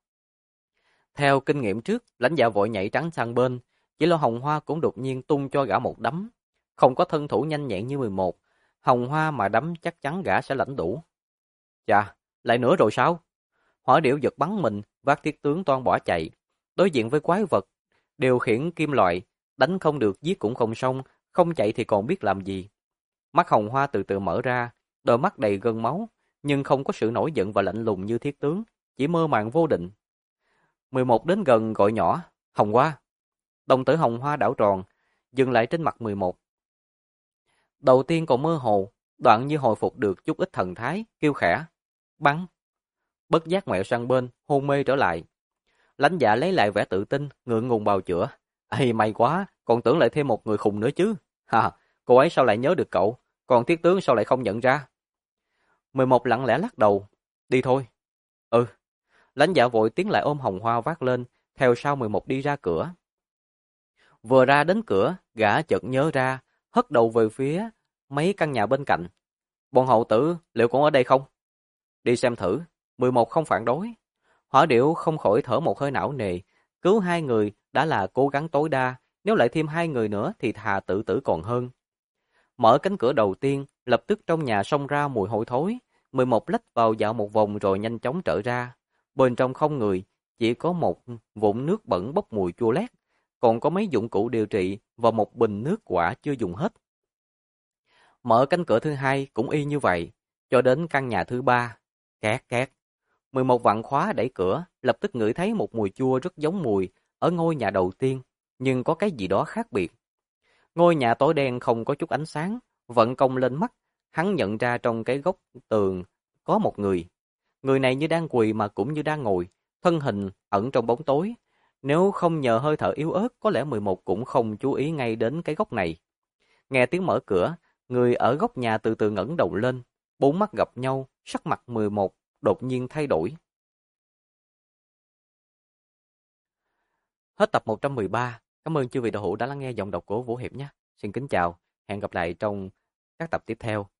Theo kinh nghiệm trước, Lãnh Dạ vội nhảy trắng sang bên, chỉ lo Hồng Hoa cũng đột nhiên tung cho gã một đấm. Không có thân thủ nhanh nhẹn như 11, Hồng Hoa mà đấm chắc chắn gã sẽ lãnh đủ. Chà, lại nữa rồi sao? Hỏa Điểu giật bắn mình, vác thiết tướng toan bỏ chạy. Đối diện với quái vật, điều khiển kim loại, đánh không được giết cũng không xong, không chạy thì còn biết làm gì. Mắt Hồng Hoa từ từ mở ra, đôi mắt đầy gân máu, nhưng không có sự nổi giận và lạnh lùng như thiết tướng, chỉ mơ màng vô định. 11 đến gần gọi nhỏ, Hồng Hoa. Đồng tử Hồng Hoa đảo tròn, dừng lại trên mặt 11. Đầu tiên còn mơ hồ, đoạn như hồi phục được chút ít thần thái, kêu khẽ, bắn. Bất giác ngoẹo sang bên, hôn mê trở lại. Lãnh Dạ lấy lại vẻ tự tin, ngượng ngùng bào chữa. Ây, may quá, còn tưởng lại thêm một người khùng nữa chứ. Ha, cô ấy sao lại nhớ được cậu, còn thiết tướng sao lại không nhận ra? 11 lặng lẽ lắc đầu. Đi thôi. Ừ. Lãnh Dạ vội tiến lại ôm Hồng Hoa vác lên, theo sau 11 đi ra cửa. Vừa ra đến cửa, gã chợt nhớ ra, hất đầu về phía mấy căn nhà bên cạnh. Bọn hậu tử liệu còn ở đây không? Đi xem thử. 11 không phản đối. Hỏa Điểu không khỏi thở một hơi não nề. Cứu 2 người đã là cố gắng tối đa, nếu lại thêm 2 người nữa thì thà tự tử còn hơn. Mở cánh cửa đầu tiên, lập tức trong nhà xông ra mùi hôi thối. 11 lách vào dạo một vòng rồi nhanh chóng trở ra. Bên trong không người, chỉ có một vũng nước bẩn bốc mùi chua lét, còn có mấy dụng cụ điều trị và một bình nước quả chưa dùng hết. Mở cánh cửa thứ hai cũng y như vậy, cho đến căn nhà thứ ba. Két két. 11 vặn khóa đẩy cửa, lập tức ngửi thấy một mùi chua rất giống mùi ở ngôi nhà đầu tiên, nhưng có cái gì đó khác biệt. Ngôi nhà tối đen không có chút ánh sáng, vận công lên mắt, hắn nhận ra trong cái góc tường có một người. Người này như đang quỳ mà cũng như đang ngồi, thân hình ẩn trong bóng tối. Nếu không nhờ hơi thở yếu ớt, có lẽ 11 cũng không chú ý ngay đến cái góc này. Nghe tiếng mở cửa, người ở góc nhà từ từ ngẩng đầu lên, bốn mắt gặp nhau, sắc mặt 11 đột nhiên thay đổi. Hết tập 113. Cảm ơn chư vị đạo hữu đã lắng nghe giọng đọc của Vũ Hiệp nhé. Xin kính chào, hẹn gặp lại trong các tập tiếp theo.